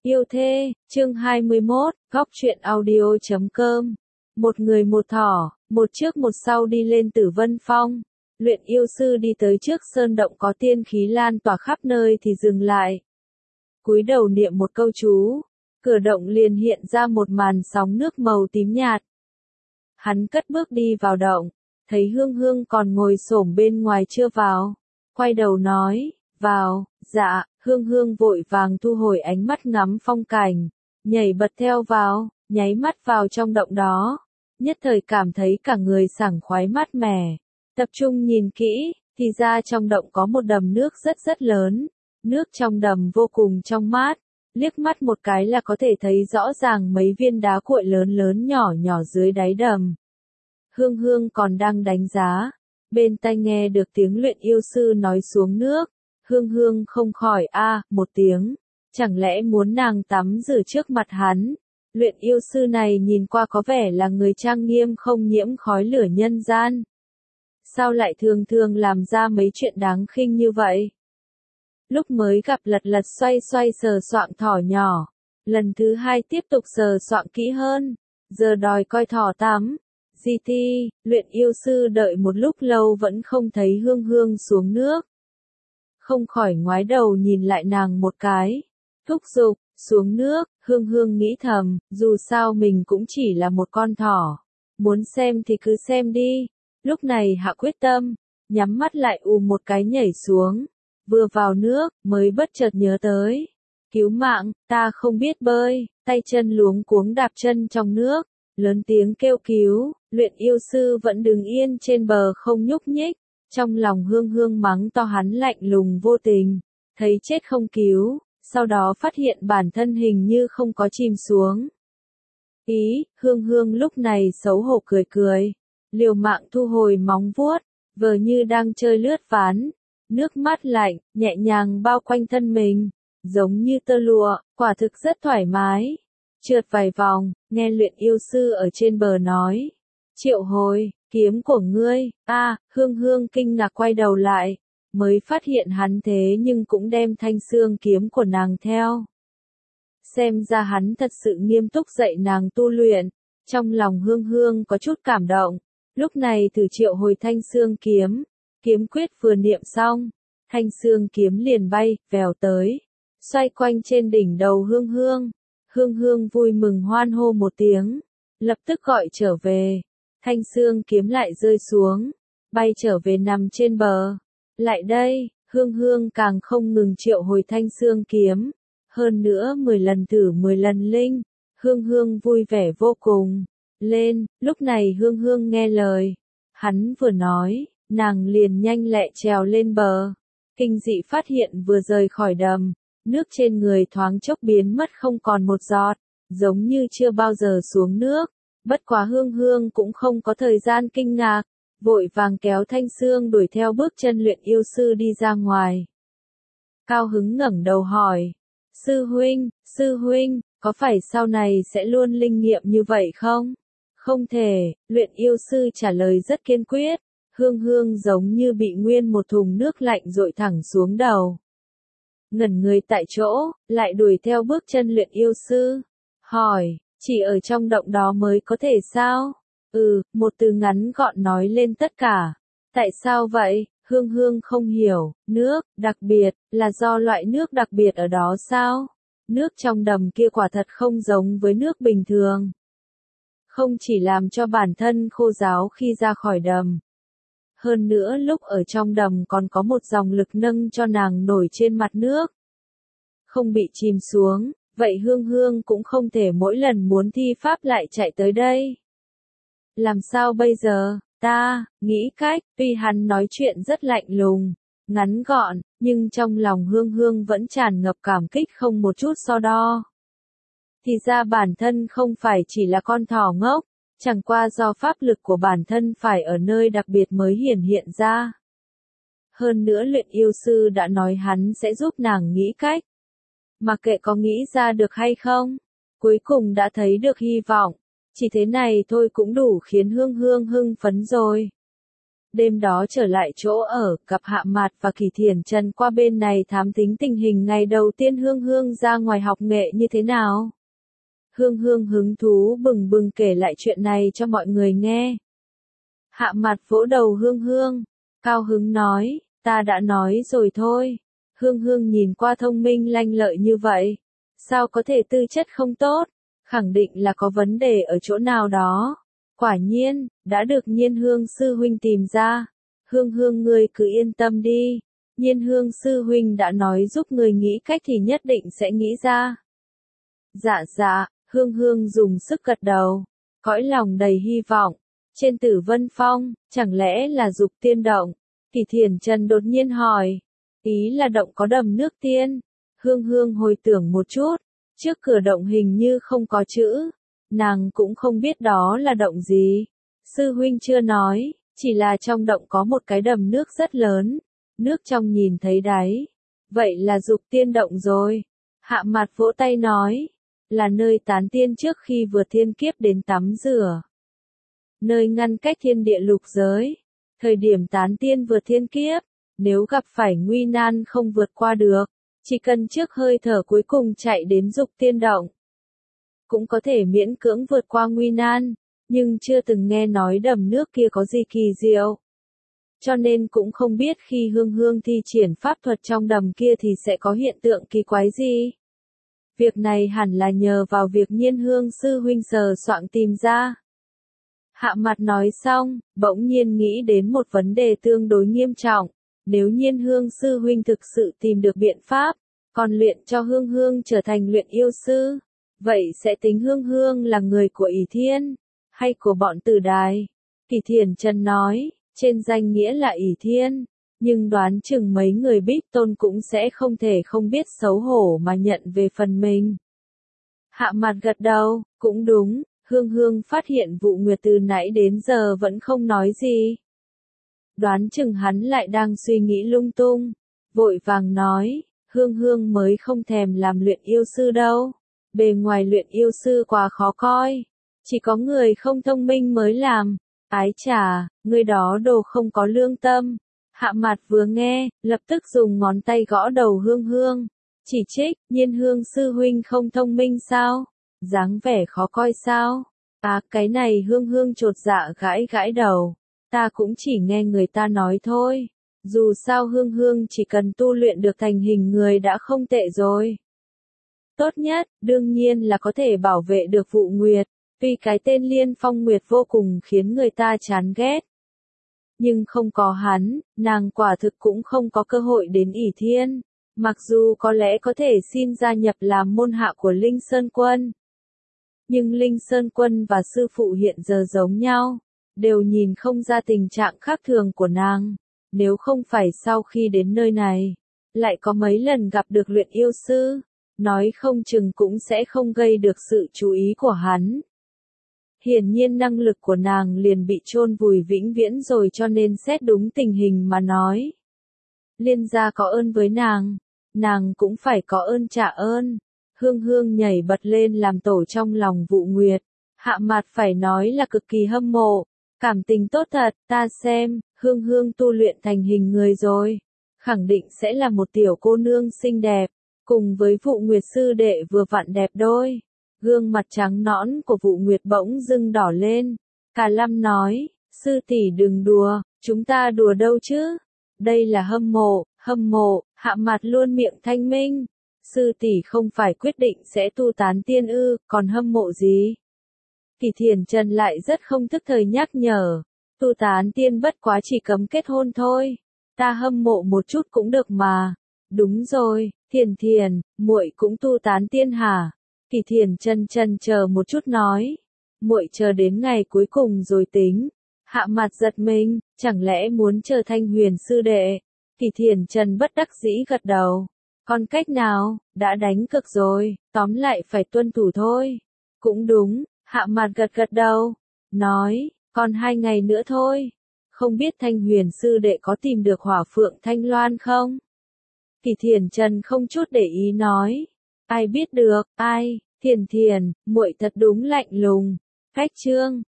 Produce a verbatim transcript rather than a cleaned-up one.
Yêu thê, chương hai mươi mốt, góc truyện audio chấm com. Một người một thỏ, một trước một sau đi lên Tử Vân Phong. Luyện yêu sư đi tới trước sơn động có tiên khí lan tỏa khắp nơi thì dừng lại. Cúi đầu niệm một câu chú, cửa động liền hiện ra một màn sóng nước màu tím nhạt. Hắn cất bước đi vào động, thấy Hương Hương còn ngồi xổm bên ngoài chưa vào. Quay đầu nói, vào, dạ. Hương Hương vội vàng thu hồi ánh mắt ngắm phong cảnh, nhảy bật theo vào, nháy mắt vào trong động đó. Nhất thời cảm thấy cả người sảng khoái mát mẻ. Tập trung nhìn kỹ, thì ra trong động có một đầm nước rất rất lớn. Nước trong đầm vô cùng trong mát, liếc mắt một cái là có thể thấy rõ ràng mấy viên đá cuội lớn lớn nhỏ nhỏ dưới đáy đầm. Hương Hương còn đang đánh giá, bên tai nghe được tiếng luyện yêu sư nói xuống nước. Hương Hương không khỏi a à, một tiếng, chẳng lẽ muốn nàng tắm rửa trước mặt hắn. Luyện yêu sư này nhìn qua có vẻ là người trang nghiêm không nhiễm khói lửa nhân gian. Sao lại thường thường làm ra mấy chuyện đáng khinh như vậy? Lúc mới gặp lật lật xoay xoay sờ soạng thỏ nhỏ, lần thứ hai tiếp tục sờ soạng kỹ hơn, giờ đòi coi thỏ tắm. Di thi, luyện yêu sư đợi một lúc lâu vẫn không thấy Hương Hương xuống nước. Không khỏi ngoái đầu nhìn lại nàng một cái, thúc giục, xuống nước. Hương Hương nghĩ thầm, dù sao mình cũng chỉ là một con thỏ, muốn xem thì cứ xem đi. Lúc này hạ quyết tâm, nhắm mắt lại ù một cái nhảy xuống, vừa vào nước, mới bất chợt nhớ tới. Cứu mạng, ta không biết bơi, tay chân luống cuống đạp chân trong nước, lớn tiếng kêu cứu. Luyện yêu sư vẫn đứng yên trên bờ không nhúc nhích. Trong lòng Hương Hương mắng to hắn lạnh lùng vô tình, thấy chết không cứu, sau đó phát hiện bản thân hình như không có chìm xuống. Ý, Hương Hương lúc này xấu hổ cười cười, liều mạng thu hồi móng vuốt, vờ như đang chơi lướt ván, nước mát lạnh, nhẹ nhàng bao quanh thân mình, giống như tơ lụa, quả thực rất thoải mái. Trượt vài vòng, nghe luyện yêu sư ở trên bờ nói, triệu hồi. Kiếm của ngươi, a à, Hương Hương kinh ngạc quay đầu lại, mới phát hiện hắn thế nhưng cũng đem thanh xương kiếm của nàng theo. Xem ra hắn thật sự nghiêm túc dạy nàng tu luyện, trong lòng Hương Hương có chút cảm động, lúc này thử triệu hồi thanh xương kiếm, kiếm quyết vừa niệm xong, thanh xương kiếm liền bay, vèo tới, xoay quanh trên đỉnh đầu Hương Hương. Hương Hương vui mừng hoan hô một tiếng, lập tức gọi trở về. Thanh xương kiếm lại rơi xuống, bay trở về nằm trên bờ. Lại đây, Hương Hương càng không ngừng triệu hồi thanh xương kiếm. Hơn nữa mười lần thử mười lần linh, Hương Hương vui vẻ vô cùng. Lên, lúc này Hương Hương nghe lời. Hắn vừa nói, nàng liền nhanh lẹ trèo lên bờ. Kinh dị phát hiện vừa rời khỏi đầm, nước trên người thoáng chốc biến mất không còn một giọt, giống như chưa bao giờ xuống nước. Bất quá Hương Hương cũng không có thời gian kinh ngạc, vội vàng kéo thanh xương đuổi theo bước chân luyện yêu sư đi ra ngoài. Cao hứng ngẩng đầu hỏi, sư huynh, sư huynh, có phải sau này sẽ luôn linh nghiệm như vậy không? Không thể, luyện yêu sư trả lời rất kiên quyết. Hương Hương giống như bị nguyên một thùng nước lạnh dội thẳng xuống đầu. Ngẩn người tại chỗ, lại đuổi theo bước chân luyện yêu sư, hỏi, chỉ ở trong động đó mới có thể sao? Ừ, một từ ngắn gọn nói lên tất cả. Tại sao vậy? Hương Hương không hiểu. Nước, đặc biệt, là do loại nước đặc biệt ở đó sao? Nước trong đầm kia quả thật không giống với nước bình thường. Không chỉ làm cho bản thân khô ráo khi ra khỏi đầm. Hơn nữa lúc ở trong đầm còn có một dòng lực nâng cho nàng nổi trên mặt nước. Không bị chìm xuống. Vậy Hương Hương cũng không thể mỗi lần muốn thi pháp lại chạy tới đây. Làm sao bây giờ? Ta, nghĩ cách, tuy hắn nói chuyện rất lạnh lùng, ngắn gọn, nhưng trong lòng Hương Hương vẫn tràn ngập cảm kích không một chút so đo. Thì ra bản thân không phải chỉ là con thỏ ngốc, chẳng qua do pháp lực của bản thân phải ở nơi đặc biệt mới hiển hiện ra. Hơn nữa luyện yêu sư đã nói hắn sẽ giúp nàng nghĩ cách. Mà kệ có nghĩ ra được hay không, cuối cùng đã thấy được hy vọng, chỉ thế này thôi cũng đủ khiến Hương Hương hưng phấn rồi. Đêm đó trở lại chỗ ở, gặp Hạ Mạt và Kỳ Thiển Trần qua bên này thám thính tình hình ngày đầu tiên Hương Hương ra ngoài học nghệ như thế nào. Hương Hương hứng thú bừng bừng kể lại chuyện này cho mọi người nghe. Hạ Mạt vỗ đầu Hương Hương, cao hứng nói, ta đã nói rồi thôi. Hương Hương nhìn qua thông minh lanh lợi như vậy, sao có thể tư chất không tốt, khẳng định là có vấn đề ở chỗ nào đó. Quả nhiên, đã được Nhiên Hương sư huynh tìm ra. Hương Hương ngươi cứ yên tâm đi, Nhiên Hương sư huynh đã nói giúp người nghĩ cách thì nhất định sẽ nghĩ ra. Dạ dạ, Hương Hương dùng sức gật đầu, cõi lòng đầy hy vọng. Trên Tử Vân Phong, chẳng lẽ là Dục Tiên Động? Kỳ Thiển Trần đột nhiên hỏi. Ý là động có đầm nước tiên. Hương Hương hồi tưởng một chút, trước cửa động hình như không có chữ. Nàng cũng không biết đó là động gì. Sư huynh chưa nói, chỉ là trong động có một cái đầm nước rất lớn. Nước trong nhìn thấy đáy. Vậy là Dục Tiên Động rồi. Hạ Mạt vỗ tay nói. Là nơi tán tiên trước khi vượt thiên kiếp đến tắm rửa. Nơi ngăn cách thiên địa lục giới. Thời điểm tán tiên vượt thiên kiếp, nếu gặp phải nguy nan không vượt qua được, chỉ cần trước hơi thở cuối cùng chạy đến Dục Tiên Động. Cũng có thể miễn cưỡng vượt qua nguy nan, nhưng chưa từng nghe nói đầm nước kia có gì kỳ diệu. Cho nên cũng không biết khi Hương Hương thi triển pháp thuật trong đầm kia thì sẽ có hiện tượng kỳ quái gì. Việc này hẳn là nhờ vào việc Nhiên Hương sư huynh sờ soạng tìm ra. Hạ Mạt nói xong, bỗng nhiên nghĩ đến một vấn đề tương đối nghiêm trọng. Nếu Nhiên Hương sư huynh thực sự tìm được biện pháp, còn luyện cho Hương Hương trở thành luyện yêu sư, vậy sẽ tính Hương Hương là người của ỷ thiên, hay của bọn Tử Đài? Kỳ Thiển Trần nói, trên danh nghĩa là ỷ thiên, nhưng đoán chừng mấy người Bích Tôn cũng sẽ không thể không biết xấu hổ mà nhận về phần mình. Hạ Mạt gật đầu, cũng đúng. Hương Hương phát hiện vụ Nguyệt từ nãy đến giờ vẫn không nói gì. Đoán chừng hắn lại đang suy nghĩ lung tung. Vội vàng nói, Hương Hương mới không thèm làm luyện yêu sư đâu. Bề ngoài luyện yêu sư quá khó coi. Chỉ có người không thông minh mới làm. Ái chà, người đó đồ không có lương tâm. Hạ Mạt vừa nghe, lập tức dùng ngón tay gõ đầu Hương Hương. Chỉ trích, Nhiên Hương sư huynh không thông minh sao? Dáng vẻ khó coi sao? À, cái này Hương Hương chột dạ gãi gãi đầu. Ta cũng chỉ nghe người ta nói thôi. Dù sao Hương Hương chỉ cần tu luyện được thành hình người đã không tệ rồi. Tốt nhất, đương nhiên là có thể bảo vệ được vụ Nguyệt. Tuy cái tên Liên Phong Nguyệt vô cùng khiến người ta chán ghét. Nhưng không có hắn, nàng quả thực cũng không có cơ hội đến ỷ thiên. Mặc dù có lẽ có thể xin gia nhập làm môn hạ của Linh Sơn Quân. Nhưng Linh Sơn Quân và sư phụ hiện giờ giống nhau, đều nhìn không ra tình trạng khác thường của nàng. Nếu không phải sau khi đến nơi này, lại có mấy lần gặp được luyện yêu sư, nói không chừng cũng sẽ không gây được sự chú ý của hắn. Hiển nhiên năng lực của nàng liền bị chôn vùi vĩnh viễn rồi, cho nên xét đúng tình hình mà nói. Liên gia có ơn với nàng, nàng cũng phải có ơn trả ơn. Hương Hương nhảy bật lên làm tổ trong lòng vụ Nguyệt. Hạ Mạt phải nói là cực kỳ hâm mộ. Cảm tình tốt thật, ta xem, Hương Hương tu luyện thành hình người rồi. Khẳng định sẽ là một tiểu cô nương xinh đẹp. Cùng với vụ Nguyệt sư đệ vừa vặn đẹp đôi. Gương mặt trắng nõn của vụ Nguyệt bỗng dưng đỏ lên. Cả Lâm nói, sư tỷ đừng đùa, chúng ta đùa đâu chứ. Đây là hâm mộ, hâm mộ. Hạ Mạt luôn miệng thanh minh. Sư tỷ không phải quyết định sẽ tu tán tiên ư, còn hâm mộ gì? Kỳ Thiển Trần lại rất không thức thời nhắc nhở. Tu tán tiên bất quá chỉ cấm kết hôn thôi. Ta hâm mộ một chút cũng được mà. Đúng rồi, Thiển Thiển, muội cũng tu tán tiên hả? Kỳ Thiển Trần chần chờ một chút nói. Muội chờ đến ngày cuối cùng rồi tính. Hạ Mạt giật mình, chẳng lẽ muốn chờ Thanh Huyền sư đệ? Kỳ Thiển Trần bất đắc dĩ gật đầu. Còn cách nào, đã đánh cực rồi, tóm lại phải tuân thủ thôi. Cũng đúng, Hạ Mạt gật gật đầu, nói, còn hai ngày nữa thôi. Không biết Thanh Huyền sư đệ có tìm được Hỏa Phượng Thanh Loan không? Kỳ Thiển Trần không chút để ý nói, ai biết được, ai, Thiển Thiển, muội thật đúng lạnh lùng. Cách chương